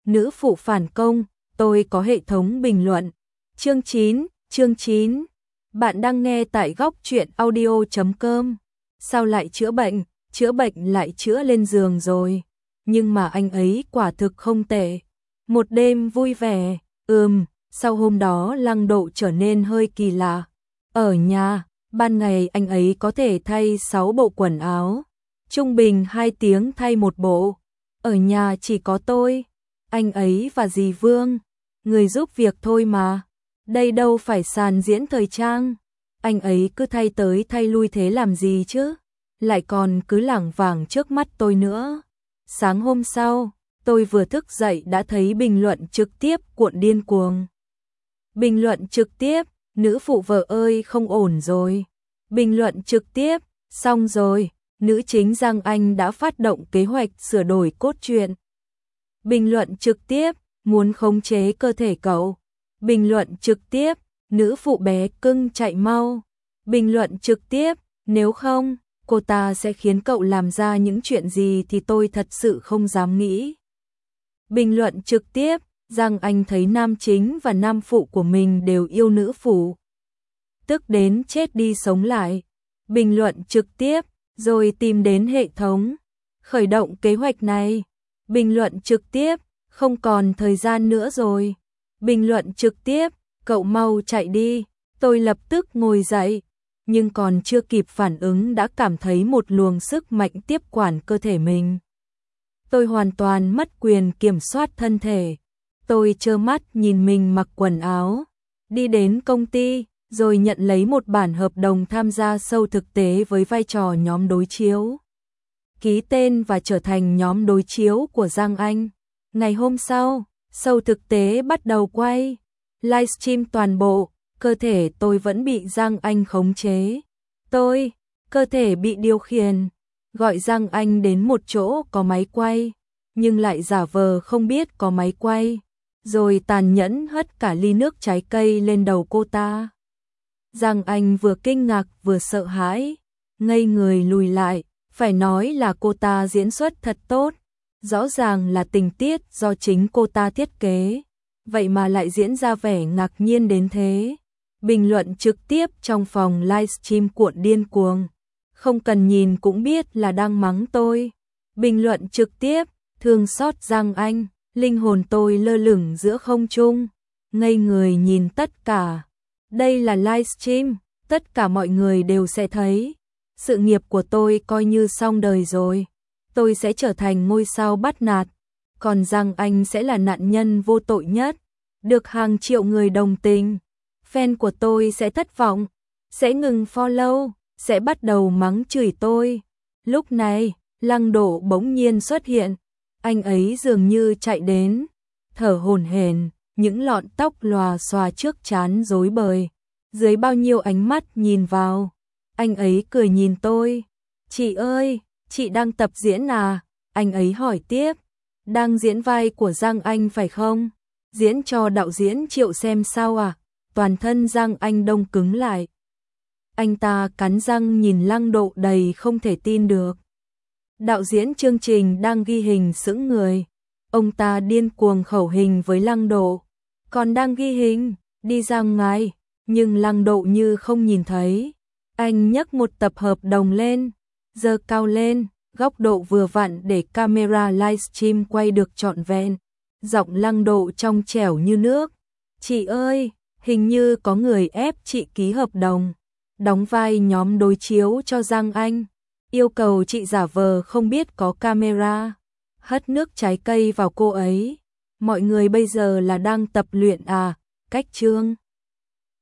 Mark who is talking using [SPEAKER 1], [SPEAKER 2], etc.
[SPEAKER 1] nữ phụ phản công, tôi có hệ thống bình luận. Chương 9. Bạn đang nghe tại góc truyện audio.com. Sao lại chữa bệnh lại chữa lên giường rồi. Nhưng mà anh ấy quả thực không tệ. Một đêm vui vẻ, sau hôm đó Lăng Độ trở nên hơi kỳ lạ. Ở nhà, ban ngày anh ấy có thể thay 6 bộ quần áo, trung bình 2 tiếng thay một bộ. Ở nhà chỉ có tôi, anh ấy và dì Vương, người giúp việc thôi mà. Đây đâu phải sàn diễn thời trang. Anh ấy cứ thay tới thay lui thế làm gì chứ? Lại còn cứ lảng vảng trước mắt tôi nữa. Sáng hôm sau, tôi vừa thức dậy đã thấy bình luận trực tiếp cuộn điên cuồng. Bình luận trực tiếp, nữ phụ vợ ơi không ổn rồi. Bình luận trực tiếp, xong rồi, nữ chính Giang Anh đã phát động kế hoạch sửa đổi cốt truyện. Bình luận trực tiếp, muốn khống chế cơ thể cậu. Bình luận trực tiếp, nữ phụ bé cưng chạy mau. Bình luận trực tiếp, nếu không, cô ta sẽ khiến cậu làm ra những chuyện gì thì tôi thật sự không dám nghĩ. Bình luận trực tiếp, Giang Anh thấy nam chính và nam phụ của mình đều yêu nữ phụ. Tức đến chết đi sống lại. Bình luận trực tiếp, rồi tìm đến hệ thống. Khởi động kế hoạch này. Bình luận trực tiếp, không còn thời gian nữa rồi. Bình luận trực tiếp, cậu mau chạy đi. Tôi lập tức ngồi dậy, nhưng còn chưa kịp phản ứng đã cảm thấy một luồng sức mạnh tiếp quản cơ thể mình. Tôi hoàn toàn mất quyền kiểm soát thân thể. Tôi trơ mắt nhìn mình mặc quần áo, đi đến công ty, rồi nhận lấy một bản hợp đồng tham gia show thực tế với vai trò nhóm đối chiếu. Ký tên và trở thành nhóm đối chiếu của Giang Anh. Ngày hôm sau, show thực tế bắt đầu quay. Livestream toàn bộ, cơ thể tôi vẫn bị Giang Anh khống chế. Cơ thể bị điều khiển, gọi Giang Anh đến một chỗ có máy quay, nhưng lại giả vờ không biết có máy quay, rồi tàn nhẫn hất cả ly nước trái cây lên đầu cô ta. Giang Anh vừa kinh ngạc vừa sợ hãi, ngây người lùi lại, phải nói là cô ta diễn xuất thật tốt, rõ ràng là tình tiết do chính cô ta thiết kế, vậy mà lại diễn ra vẻ ngạc nhiên đến thế. Bình luận trực tiếp trong phòng livestream cuộn điên cuồng, không cần nhìn cũng biết là đang mắng tôi. Bình luận trực tiếp, thương xót Giang Anh, linh hồn tôi lơ lửng giữa không trung, ngây người nhìn tất cả. Đây là livestream, tất cả mọi người đều sẽ thấy. Sự nghiệp của tôi coi như xong đời rồi. Tôi sẽ trở thành ngôi sao bắt nạt, còn Giang Anh sẽ là nạn nhân vô tội nhất, được hàng triệu người đồng tình. Fan của tôi sẽ thất vọng, sẽ ngừng follow, sẽ bắt đầu mắng chửi tôi. Lúc này, Lăng Độ bỗng nhiên xuất hiện. Anh ấy dường như chạy đến, thở hổn hển, những lọn tóc lòa xòa trước trán rối bời. Dưới bao nhiêu ánh mắt nhìn vào, anh ấy cười nhìn tôi. Chị ơi, chị đang tập diễn à? Anh ấy hỏi tiếp. Đang diễn vai của Giang Anh phải không? Diễn cho đạo diễn Triệu xem sao à? Toàn thân Giang Anh đông cứng lại. Anh ta cắn răng nhìn Lăng Độ đầy không thể tin được. Đạo diễn chương trình đang ghi hình sững người. Ông ta điên cuồng khẩu hình với Lăng Độ. Còn đang ghi hình, đi ra ngoài, nhưng Lăng Độ như không nhìn thấy. Anh nhấc một tập hợp đồng lên, giơ cao lên, góc độ vừa vặn để camera livestream quay được trọn vẹn. Giọng Lăng Độ trong trẻo như nước. Chị ơi, hình như có người ép chị ký hợp đồng, đóng vai nhóm đối chiếu cho Giang Anh. Yêu cầu chị giả vờ không biết có camera, hất nước trái cây vào cô ấy. Mọi người bây giờ là đang tập luyện à? Cách chương